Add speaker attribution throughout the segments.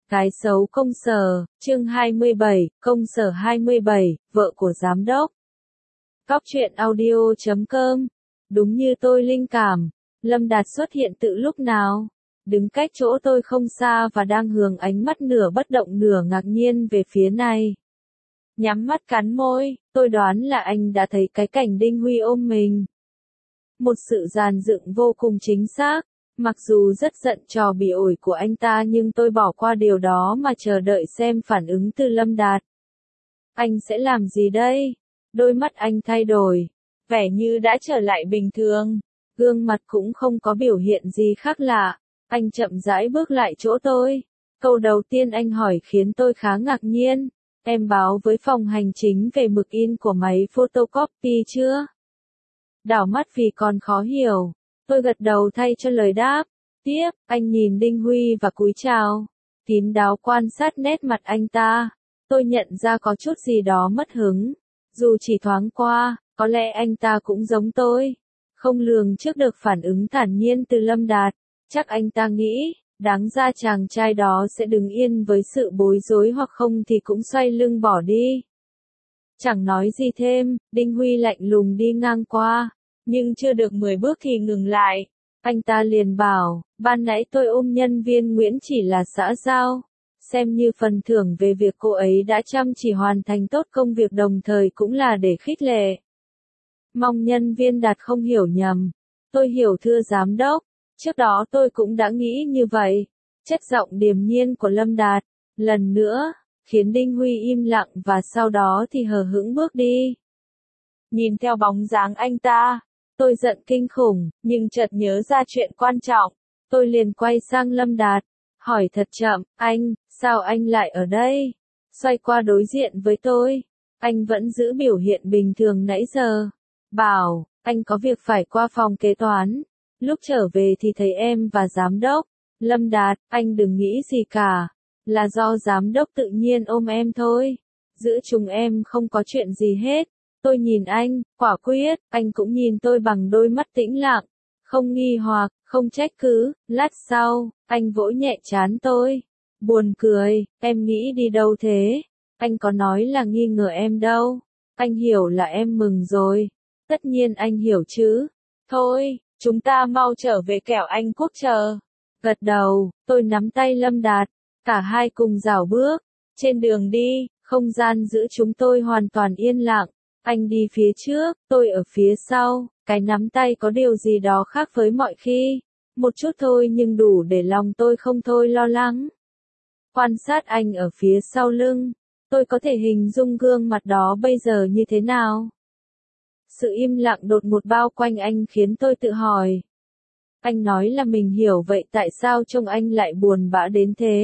Speaker 1: Cái xấu công sở, chương 27, công sở 27, vợ của giám đốc. Góc truyện audio.com. Đúng như tôi linh cảm, Lâm Đạt xuất hiện từ lúc nào? Đứng cách chỗ tôi không xa và đang hướng ánh mắt nửa bất động nửa ngạc nhiên về phía này. Nhắm mắt cắn môi, tôi đoán là anh đã thấy cái cảnh Đinh Huy ôm mình. Một sự dàn dựng vô cùng chính xác. Mặc dù rất giận trò bị ổi của anh ta nhưng tôi bỏ qua điều đó mà chờ đợi xem phản ứng từ Lâm Đạt. Anh sẽ làm gì đây? Đôi mắt anh thay đổi, vẻ như đã trở lại bình thường. Gương mặt cũng không có biểu hiện gì khác lạ. Anh chậm rãi bước lại chỗ tôi. Câu đầu tiên anh hỏi khiến tôi khá ngạc nhiên. Em báo với phòng hành chính về mực in của máy photocopy chưa? Đảo mắt vì còn khó hiểu. Tôi gật đầu thay cho lời đáp. Tiếp, anh nhìn Đinh Huy và cúi chào. Kín đáo quan sát nét mặt anh ta. Tôi nhận ra có chút gì đó mất hứng. Dù chỉ thoáng qua, có lẽ anh ta cũng giống tôi. Không lường trước được phản ứng thản nhiên từ Lâm Đạt. Chắc anh ta nghĩ, đáng ra chàng trai đó sẽ đứng yên với sự bối rối hoặc không thì cũng xoay lưng bỏ đi. Chẳng nói gì thêm, Đinh Huy lạnh lùng đi ngang qua. Nhưng chưa được 10 bước thì ngừng lại. Anh ta liền bảo, ban nãy tôi ôm nhân viên Nguyễn chỉ là xã giao. Xem như phần thưởng về việc cô ấy đã chăm chỉ hoàn thành tốt công việc đồng thời cũng là để khích lệ. Mong nhân viên Đạt không hiểu nhầm. Tôi hiểu thưa giám đốc. Trước đó tôi cũng đã nghĩ như vậy. Chất giọng điềm nhiên của Lâm Đạt, lần nữa, khiến Đinh Huy im lặng và sau đó thì hờ hững bước đi. Nhìn theo bóng dáng anh ta. Tôi giận kinh khủng, nhưng chợt nhớ ra chuyện quan trọng. Tôi liền quay sang Lâm Đạt, hỏi thật chậm, anh, sao anh lại ở đây? Xoay qua đối diện với tôi. Anh vẫn giữ biểu hiện bình thường nãy giờ. Bảo, anh có việc phải qua phòng kế toán. Lúc trở về thì thấy em và giám đốc. Lâm Đạt, anh đừng nghĩ gì cả. Là do giám đốc tự nhiên ôm em thôi. Giữa chúng em không có chuyện gì hết. Tôi nhìn anh, quả quyết, anh cũng nhìn tôi bằng đôi mắt tĩnh lặng, không nghi hoặc, không trách cứ. Lát sau, anh vỗ nhẹ trán tôi. Buồn cười, em nghĩ đi đâu thế? Anh có nói là nghi ngờ em đâu. Anh hiểu là em mừng rồi. Tất nhiên anh hiểu chứ. Thôi, chúng ta mau trở về kẻo anh Quốc chờ. Gật đầu, tôi nắm tay Lâm Đạt. Cả hai cùng rảo bước. Trên đường đi, không gian giữa chúng tôi hoàn toàn yên lặng. Anh đi phía trước, tôi ở phía sau, cái nắm tay có điều gì đó khác với mọi khi. Một chút thôi nhưng đủ để lòng tôi không thôi lo lắng. Quan sát anh ở phía sau lưng, tôi có thể hình dung gương mặt đó bây giờ như thế nào. Sự im lặng đột ngột bao quanh anh khiến tôi tự hỏi. Anh nói là mình hiểu vậy tại sao trông anh lại buồn bã đến thế?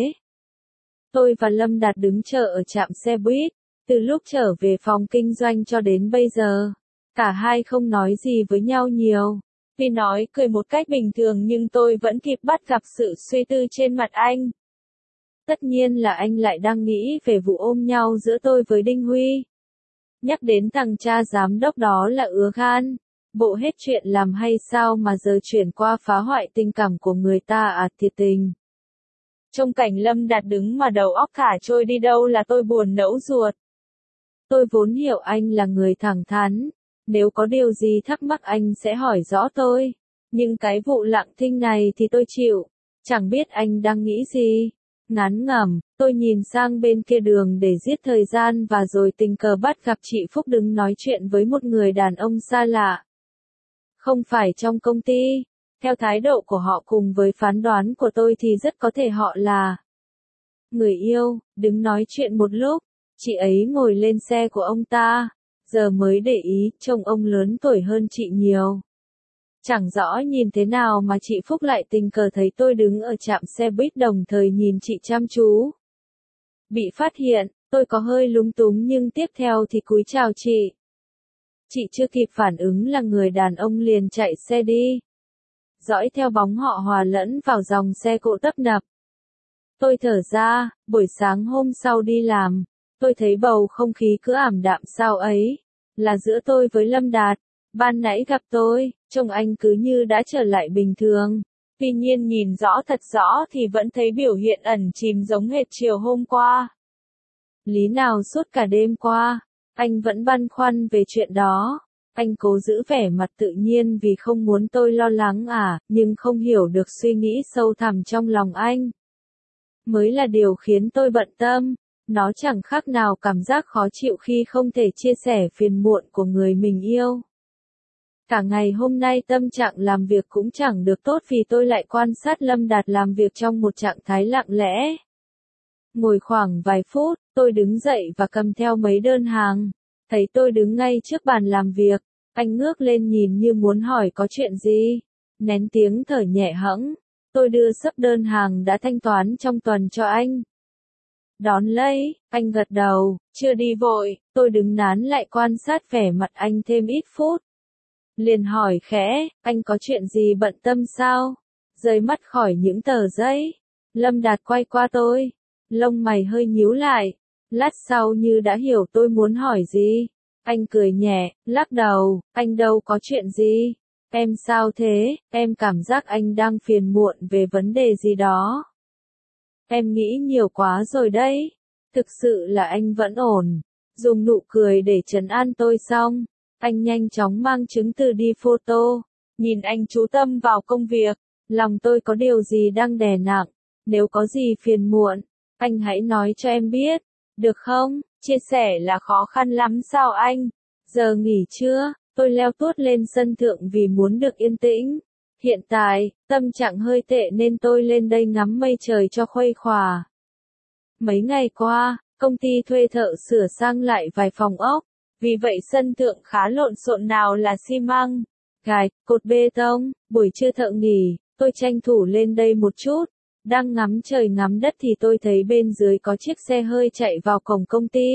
Speaker 1: Tôi và Lâm Đạt đứng chờ ở trạm xe buýt. Từ lúc trở về phòng kinh doanh cho đến bây giờ, cả hai không nói gì với nhau nhiều. Vì nói cười một cách bình thường nhưng tôi vẫn kịp bắt gặp sự suy tư trên mặt anh. Tất nhiên là anh lại đang nghĩ về vụ ôm nhau giữa tôi với Đinh Huy. Nhắc đến thằng cha giám đốc đó là ứa gan. Bộ hết chuyện làm hay sao mà giờ chuyển qua phá hoại tình cảm của người ta à, thiệt tình. Trong cảnh Lâm Đạt đứng mà đầu óc thả trôi đi đâu là tôi buồn nẫu ruột. Tôi vốn hiểu anh là người thẳng thắn, nếu có điều gì thắc mắc anh sẽ hỏi rõ tôi. Nhưng cái vụ lặng thinh này thì tôi chịu, chẳng biết anh đang nghĩ gì. Ngán ngẩm, tôi nhìn sang bên kia đường để giết thời gian và rồi tình cờ bắt gặp chị Phúc đứng nói chuyện với một người đàn ông xa lạ. Không phải trong công ty, theo thái độ của họ cùng với phán đoán của tôi thì rất có thể họ là người yêu. Đứng nói chuyện một lúc. Chị ấy ngồi lên xe của ông ta, giờ mới để ý, trông ông lớn tuổi hơn chị nhiều. Chẳng rõ nhìn thế nào mà chị Phúc lại tình cờ thấy tôi đứng ở trạm xe buýt đồng thời nhìn chị chăm chú. Bị phát hiện, tôi có hơi lúng túng nhưng tiếp theo thì cúi chào chị. Chị chưa kịp phản ứng là người đàn ông liền chạy xe đi. Dõi theo bóng họ hòa lẫn vào dòng xe cộ tấp nập. Tôi thở ra, buổi sáng hôm sau đi làm. Tôi thấy bầu không khí cứ ảm đạm sao ấy, là giữa tôi với Lâm Đạt. Ban nãy gặp tôi, trông anh cứ như đã trở lại bình thường. Tuy nhiên nhìn rõ thật rõ thì vẫn thấy biểu hiện ẩn chìm giống hệt chiều hôm qua. Lý nào suốt cả đêm qua, anh vẫn băn khoăn về chuyện đó. Anh cố giữ vẻ mặt tự nhiên vì không muốn tôi lo lắng nhưng không hiểu được suy nghĩ sâu thẳm trong lòng anh. Mới là điều khiến tôi bận tâm. Nó chẳng khác nào cảm giác khó chịu khi không thể chia sẻ phiền muộn của người mình yêu. Cả ngày hôm nay tâm trạng làm việc cũng chẳng được tốt vì tôi lại quan sát Lâm Đạt làm việc trong một trạng thái lặng lẽ. Ngồi khoảng vài phút, tôi đứng dậy và cầm theo mấy đơn hàng. Thấy tôi đứng ngay trước bàn làm việc, anh ngước lên nhìn như muốn hỏi có chuyện gì. Nén tiếng thở nhẹ hẫng, tôi đưa sấp đơn hàng đã thanh toán trong tuần cho anh. Đón lấy, anh gật đầu, chưa đi vội, tôi đứng nán lại quan sát vẻ mặt anh thêm ít phút. Liền hỏi khẽ, anh có chuyện gì bận tâm sao? Rời mắt khỏi những tờ giấy. Lâm Đạt quay qua tôi, lông mày hơi nhíu lại. Lát sau như đã hiểu tôi muốn hỏi gì. Anh cười nhẹ, lắc đầu, anh đâu có chuyện gì. Em sao thế, em cảm giác anh đang phiền muộn về vấn đề gì đó. Em nghĩ nhiều quá rồi đấy. Thực sự là anh vẫn ổn. Dùng nụ cười để trấn an tôi xong, anh nhanh chóng mang chứng từ đi photo. Nhìn anh chú tâm vào công việc, lòng tôi có điều gì đang đè nặng. Nếu có gì phiền muộn, anh hãy nói cho em biết, được không? Chia sẻ là khó khăn lắm sao anh? Giờ nghỉ trưa, tôi leo tuốt lên sân thượng vì muốn được yên tĩnh. Hiện tại, tâm trạng hơi tệ nên tôi lên đây ngắm mây trời cho khuây khỏa. Mấy ngày qua, công ty thuê thợ sửa sang lại vài phòng ốc. Vì vậy sân thượng khá lộn xộn, nào là xi măng, gạch, cột bê tông. Buổi trưa thợ nghỉ, tôi tranh thủ lên đây một chút. Đang ngắm trời ngắm đất thì tôi thấy bên dưới có chiếc xe hơi chạy vào cổng công ty.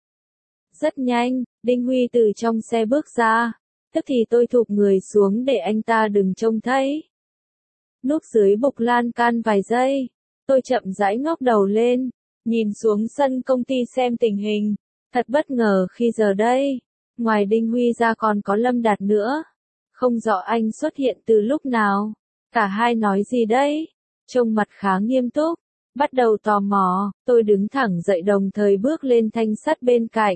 Speaker 1: Rất nhanh, Đinh Huy từ trong xe bước ra. Tức thì tôi thụp người xuống để anh ta đừng trông thấy. Núp dưới bục lan can vài giây, tôi chậm rãi ngóc đầu lên, nhìn xuống sân công ty xem tình hình. Thật bất ngờ khi giờ đây, ngoài Đinh Huy ra còn có Lâm Đạt nữa. Không rõ anh xuất hiện từ lúc nào. Cả hai nói gì đấy? Trông mặt khá nghiêm túc. Bắt đầu tò mò, tôi đứng thẳng dậy đồng thời bước lên thanh sắt bên cạnh.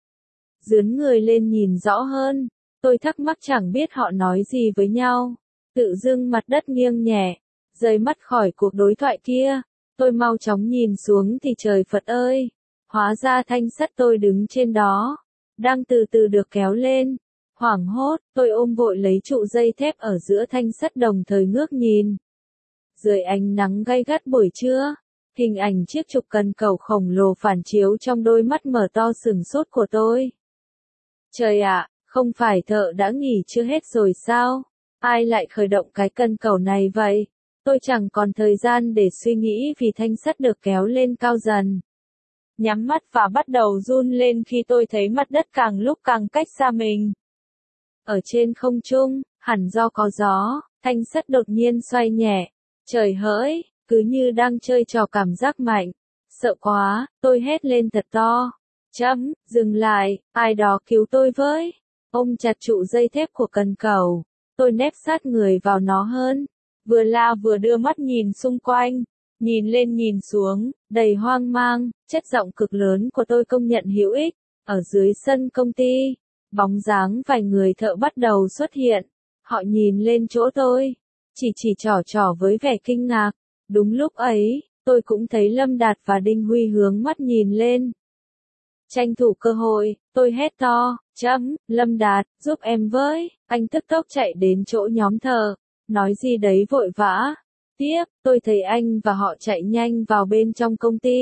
Speaker 1: Dướn người lên nhìn rõ hơn, tôi thắc mắc chẳng biết họ nói gì với nhau. Tự dưng mặt đất nghiêng nhẹ, rời mắt khỏi cuộc đối thoại kia. Tôi mau chóng nhìn xuống thì trời Phật ơi! Hóa ra thanh sắt tôi đứng trên đó, đang từ từ được kéo lên. Hoảng hốt, tôi ôm vội lấy trụ dây thép ở giữa thanh sắt đồng thời ngước nhìn. Dưới ánh nắng gay gắt buổi trưa, hình ảnh chiếc trục cần cẩu khổng lồ phản chiếu trong đôi mắt mở to sửng sốt của tôi. Trời ạ, không phải thợ đã nghỉ chưa hết rồi sao? Ai lại khởi động cái cần cẩu này vậy? Tôi chẳng còn thời gian để suy nghĩ vì thanh sắt được kéo lên cao dần. Nhắm mắt và bắt đầu run lên khi tôi thấy mặt đất càng lúc càng cách xa mình. Ở trên không trung, hẳn do có gió, thanh sắt đột nhiên xoay nhẹ. Trời hỡi, cứ như đang chơi trò cảm giác mạnh. Sợ quá, tôi hét lên thật to. Dừng lại, ai đó cứu tôi với. Ôm chặt trụ dây thép của cần cẩu. Tôi nép sát người vào nó hơn. Vừa la vừa đưa mắt nhìn xung quanh. Nhìn lên nhìn xuống, đầy hoang mang, chất giọng cực lớn của tôi công nhận hữu ích. Ở dưới sân công ty, bóng dáng vài người thợ bắt đầu xuất hiện. Họ nhìn lên chỗ tôi, chỉ trỏ với vẻ kinh ngạc. Đúng lúc ấy, tôi cũng thấy Lâm Đạt và Đinh Huy hướng mắt nhìn lên. Tranh thủ cơ hội, tôi hét to, Lâm Đạt, giúp em với. Anh tức tốc chạy đến chỗ nhóm thợ, nói gì đấy vội vã. Tiếp, tôi thấy anh và họ chạy nhanh vào bên trong công ty.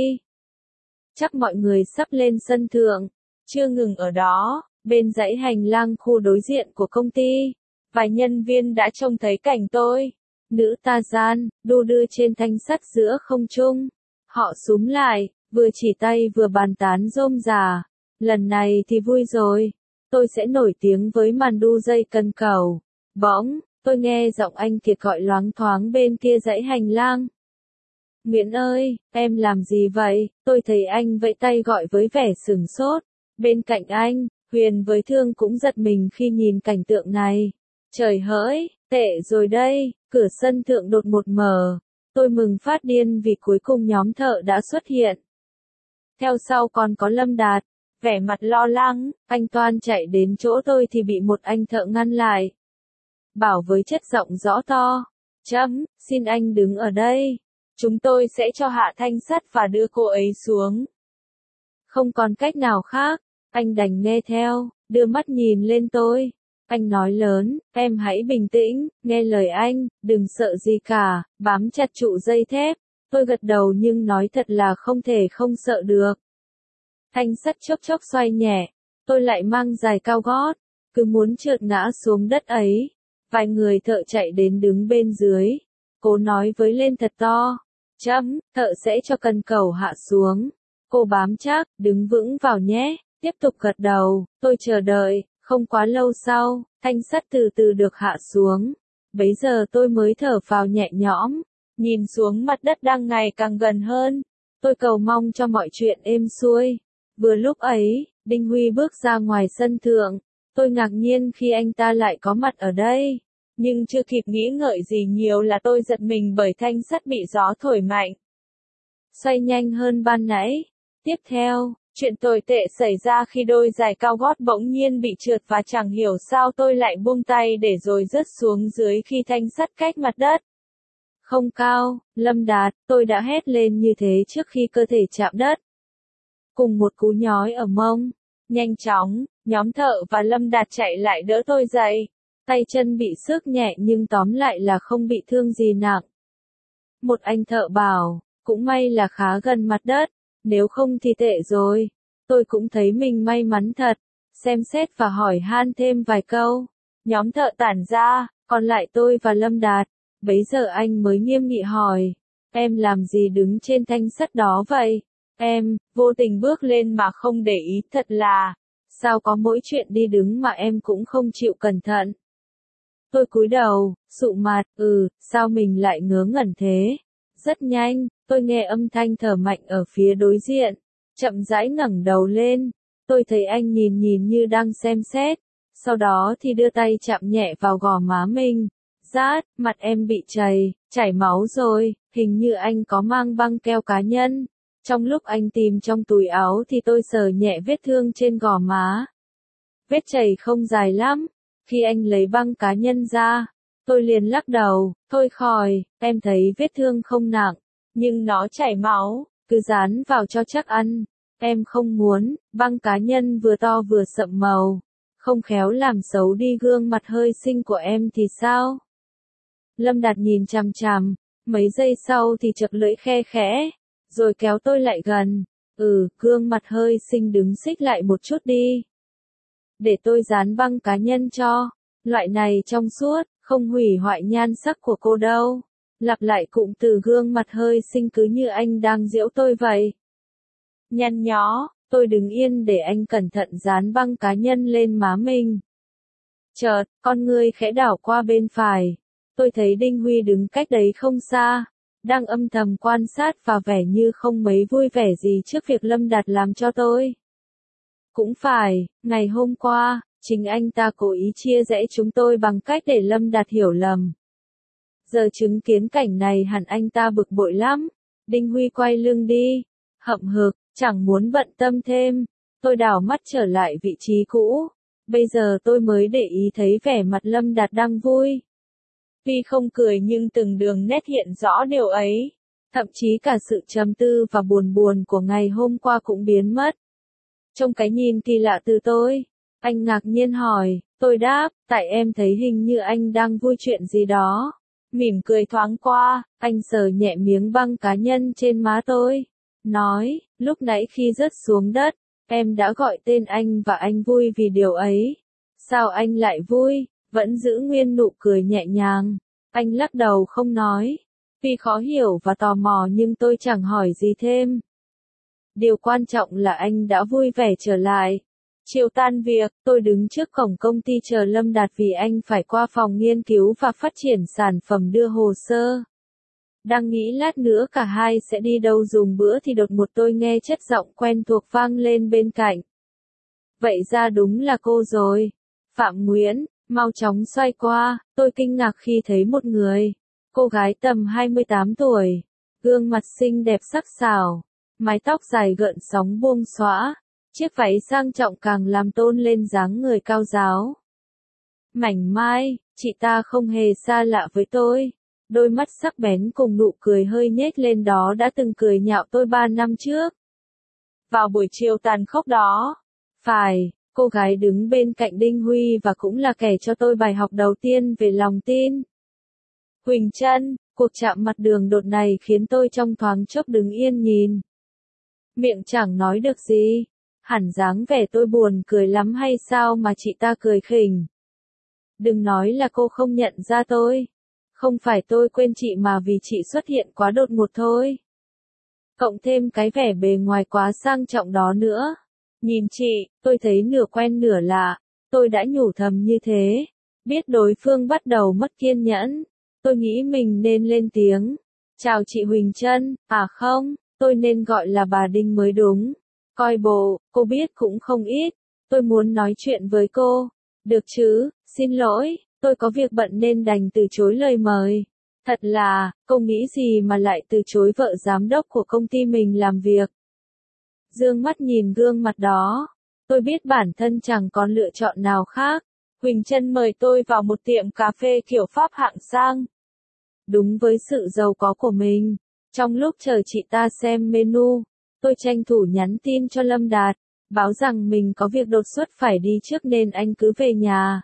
Speaker 1: Chắc mọi người sắp lên sân thượng. Chưa ngừng ở đó, bên dãy hành lang khu đối diện của công ty, vài nhân viên đã trông thấy cảnh tôi. Nữ Tarzan, đu đưa trên thanh sắt giữa không trung. Họ xúm lại, vừa chỉ tay vừa bàn tán rôm rả. Lần này thì vui rồi. Tôi sẽ nổi tiếng với màn đu dây cần cẩu. Bỗng, tôi nghe giọng anh Kiệt gọi loáng thoáng bên kia dãy hành lang. Nguyễn ơi, em làm gì vậy? Tôi thấy anh vẫy tay gọi với vẻ sửng sốt. Bên cạnh anh, Huyền với Thương cũng giật mình khi nhìn cảnh tượng này. Trời hỡi, tệ rồi đây, Cửa sân thượng đột một mở. Tôi mừng phát điên vì cuối cùng nhóm thợ đã xuất hiện. Theo sau còn có Lâm Đạt. Vẻ mặt lo lắng, anh toan chạy đến chỗ tôi thì bị một anh thợ ngăn lại. Bảo với chất giọng rõ to. Xin anh đứng ở đây. Chúng tôi sẽ cho hạ thanh sắt và đưa cô ấy xuống. Không còn cách nào khác, anh đành nghe theo, đưa mắt nhìn lên tôi. Anh nói lớn, em hãy bình tĩnh, nghe lời anh, đừng sợ gì cả, bám chặt trụ dây thép. Tôi gật đầu nhưng nói thật là không thể không sợ được. Thanh sắt chốc chốc xoay nhẹ, tôi lại mang giày cao gót, cứ muốn trượt ngã xuống đất ấy. Vài người thợ chạy đến đứng bên dưới, cô nói với lên thật to. Thợ sẽ cho cần cầu hạ xuống. Cô bám chắc, đứng vững vào nhé, tiếp tục gật đầu, tôi chờ đợi, không quá lâu sau, thanh sắt từ từ được hạ xuống. Bấy giờ tôi mới thở phào nhẹ nhõm, nhìn xuống mặt đất đang ngày càng gần hơn. Tôi cầu mong cho mọi chuyện êm xuôi. Vừa lúc ấy, Đinh Huy bước ra ngoài sân thượng. Tôi ngạc nhiên khi anh ta lại có mặt ở đây. Nhưng chưa kịp nghĩ ngợi gì nhiều là tôi giật mình bởi thanh sắt bị gió thổi mạnh. Xoay nhanh hơn ban nãy. Tiếp theo, chuyện tồi tệ xảy ra khi đôi giày cao gót bỗng nhiên bị trượt và chẳng hiểu sao tôi lại buông tay để rồi rớt xuống dưới khi thanh sắt cách mặt đất. Không cao, Lâm Đạt, tôi đã hét lên như thế trước khi cơ thể chạm đất. Cùng một cú nhói ở mông. Nhanh chóng, nhóm thợ và Lâm Đạt chạy lại đỡ tôi dậy. Tay chân bị xước nhẹ nhưng tóm lại là không bị thương gì nặng. Một anh thợ bảo, cũng may là khá gần mặt đất, nếu không thì tệ rồi. Tôi cũng thấy mình may mắn thật, xem xét và hỏi han thêm vài câu. Nhóm thợ tản ra, còn lại tôi và Lâm Đạt. Bấy giờ anh mới nghiêm nghị hỏi, em làm gì đứng trên thanh sắt đó vậy? Em, vô tình bước lên mà không để ý, thật là, sao có mỗi chuyện đi đứng mà em cũng không chịu cẩn thận. Tôi cúi đầu, sụ mặt, sao mình lại ngớ ngẩn thế? Rất nhanh, tôi nghe âm thanh thở mạnh ở phía đối diện, chậm rãi ngẩng đầu lên, tôi thấy anh nhìn như đang xem xét, sau đó thì đưa tay chạm nhẹ vào gò má mình. Rát, mặt em bị chảy máu rồi, hình như anh có mang băng keo cá nhân. Trong lúc anh tìm trong túi áo thì tôi sờ nhẹ vết thương trên gò má. Vết chảy không dài lắm. Khi anh lấy băng cá nhân ra, tôi liền lắc đầu, thôi khỏi, em thấy vết thương không nặng, nhưng nó chảy máu, cứ dán vào cho chắc ăn. Em không muốn, băng cá nhân vừa to vừa sậm màu, không khéo làm xấu đi gương mặt hơi xinh của em thì sao? Lâm Đạt nhìn chằm chằm, mấy giây sau thì chật lưỡi khe khẽ, rồi kéo tôi lại gần. Gương mặt hơi xinh đứng xích lại một chút đi. Để tôi dán băng cá nhân cho. Loại này trong suốt, không hủy hoại nhan sắc của cô đâu. Lặp lại cụm từ gương mặt hơi xinh cứ như anh đang giễu tôi vậy. Nhăn nhó, tôi đứng yên để anh cẩn thận dán băng cá nhân lên má mình. Chợt, con ngươi khẽ đảo qua bên phải. Tôi thấy Đinh Huy đứng cách đấy không xa, đang âm thầm quan sát và vẻ như không mấy vui vẻ gì trước việc Lâm Đạt làm cho tôi. Cũng phải, ngày hôm qua, chính anh ta cố ý chia rẽ chúng tôi bằng cách để Lâm Đạt hiểu lầm. Giờ chứng kiến cảnh này hẳn anh ta bực bội lắm. Đinh Huy quay lưng đi, hậm hực, chẳng muốn bận tâm thêm. Tôi đảo mắt trở lại vị trí cũ. Bây giờ tôi mới để ý thấy vẻ mặt Lâm Đạt đang vui. Tuy không cười nhưng từng đường nét hiện rõ điều ấy. Thậm chí cả sự trầm tư và buồn buồn của ngày hôm qua cũng biến mất. Trong cái nhìn kỳ lạ từ tôi, anh ngạc nhiên hỏi, tôi đáp, tại em thấy hình như anh đang vui chuyện gì đó. Mỉm cười thoáng qua, anh sờ nhẹ miếng băng cá nhân trên má tôi. Nói, lúc nãy khi rớt xuống đất, em đã gọi tên anh và anh vui vì điều ấy. Sao anh lại vui? Vẫn giữ nguyên nụ cười nhẹ nhàng. Anh lắc đầu không nói. Vì khó hiểu và tò mò nhưng tôi chẳng hỏi gì thêm. Điều quan trọng là anh đã vui vẻ trở lại. Chiều tan việc, tôi đứng trước cổng công ty chờ Lâm Đạt vì anh phải qua phòng nghiên cứu và phát triển sản phẩm đưa hồ sơ. Đang nghĩ lát nữa cả hai sẽ đi đâu dùng bữa thì đột ngột tôi nghe chất giọng quen thuộc vang lên bên cạnh. Vậy ra đúng là cô rồi. Phạm Nguyễn, mau chóng xoay qua, tôi kinh ngạc khi thấy một người Cô gái tầm 28 tuổi, gương mặt xinh đẹp sắc sảo, mái tóc dài gợn sóng buông xõa, chiếc váy sang trọng càng làm tôn lên dáng người cao ráo. Mảnh mai, chị ta không hề xa lạ với tôi. Đôi mắt sắc bén cùng nụ cười hơi nhếch lên đó đã từng cười nhạo tôi 3 năm trước. Vào buổi chiều tàn khốc đó, phải, cô gái đứng bên cạnh Đinh Huy và cũng là kẻ cho tôi bài học đầu tiên về lòng tin. Huỳnh Trân, cuộc chạm mặt đường đột này khiến tôi trong thoáng chốc đứng yên nhìn. Miệng chẳng nói được gì, hẳn dáng vẻ tôi buồn cười lắm hay sao mà chị ta cười khỉnh. Đừng nói là cô không nhận ra tôi. Không phải tôi quên chị mà vì chị xuất hiện quá đột ngột thôi. Cộng thêm cái vẻ bề ngoài quá sang trọng đó nữa. Nhìn chị, tôi thấy nửa quen nửa lạ. Tôi đã nhủ thầm như thế. Biết đối phương bắt đầu mất kiên nhẫn. Tôi nghĩ mình nên lên tiếng. Chào chị Huỳnh Trân, à không, tôi nên gọi là bà Đinh mới đúng. Coi bộ, cô biết cũng không ít. Tôi muốn nói chuyện với cô. Được chứ, xin lỗi, tôi có việc bận nên đành từ chối lời mời. Thật là, cô nghĩ gì mà lại từ chối vợ giám đốc của công ty mình làm việc. Dương mắt nhìn gương mặt đó. Tôi biết bản thân chẳng còn lựa chọn nào khác. Huỳnh Trân mời tôi vào một tiệm cà phê kiểu Pháp hạng sang. Đúng với sự giàu có của mình. Trong lúc chờ chị ta xem menu, tôi tranh thủ nhắn tin cho Lâm Đạt, báo rằng mình có việc đột xuất phải đi trước nên anh cứ về nhà.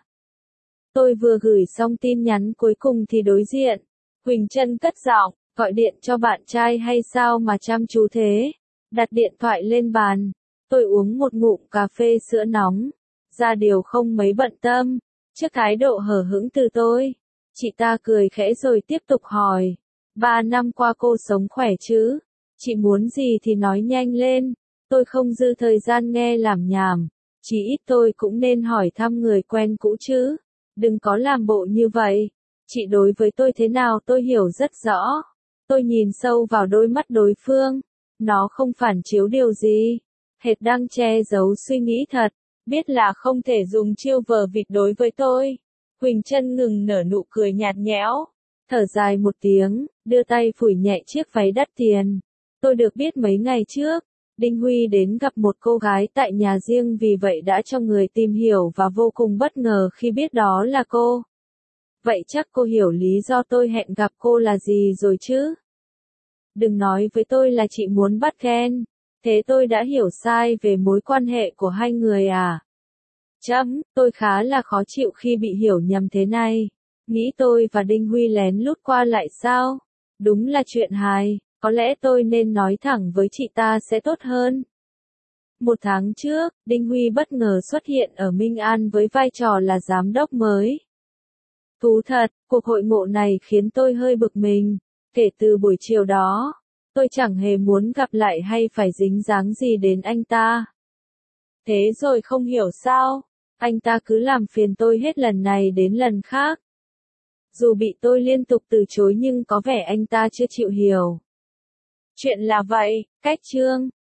Speaker 1: Tôi vừa gửi xong tin nhắn cuối cùng thì đối diện. Huỳnh Trân cất giọng, gọi điện cho bạn trai hay sao mà chăm chú thế. Đặt điện thoại lên bàn. Tôi uống một ngụm cà phê sữa nóng. Ra điều không mấy bận tâm. Trước thái độ hờ hững từ tôi. Chị ta cười khẽ rồi tiếp tục hỏi. 3 năm qua cô sống khỏe chứ? Chị muốn gì thì nói nhanh lên. Tôi không dư thời gian nghe làm nhảm. Chỉ ít tôi cũng nên hỏi thăm người quen cũ chứ. Đừng có làm bộ như vậy. Chị đối với tôi thế nào tôi hiểu rất rõ. Tôi nhìn sâu vào đôi mắt đối phương. Nó không phản chiếu điều gì. Hệt đang che giấu suy nghĩ thật. Biết là không thể dùng chiêu vờ vịt đối với tôi. Huỳnh Trân ngừng nở nụ cười nhạt nhẽo. Thở dài một tiếng, đưa tay phủi nhẹ chiếc váy đắt tiền. Tôi được biết mấy ngày trước, Đinh Huy đến gặp một cô gái tại nhà riêng vì vậy đã cho người tìm hiểu và vô cùng bất ngờ khi biết đó là cô. Vậy chắc cô hiểu lý do tôi hẹn gặp cô là gì rồi chứ? Đừng nói với tôi là chị muốn bắt ghen. Thế tôi đã hiểu sai về mối quan hệ của hai người à? Tôi khá là khó chịu khi bị hiểu nhầm thế này. Nghĩ tôi và Đinh Huy lén lút qua lại sao? Đúng là chuyện hài, có lẽ tôi nên nói thẳng với chị ta sẽ tốt hơn. 1 tháng trước, Đinh Huy bất ngờ xuất hiện ở Minh An với vai trò là giám đốc mới. Thú thật, cuộc hội ngộ này khiến tôi hơi bực mình. Kể từ buổi chiều đó, tôi chẳng hề muốn gặp lại hay phải dính dáng gì đến anh ta. Thế rồi không hiểu sao, anh ta cứ làm phiền tôi hết lần này đến lần khác. Dù bị tôi liên tục từ chối nhưng có vẻ anh ta chưa chịu hiểu. Chuyện là vậy, cách chương.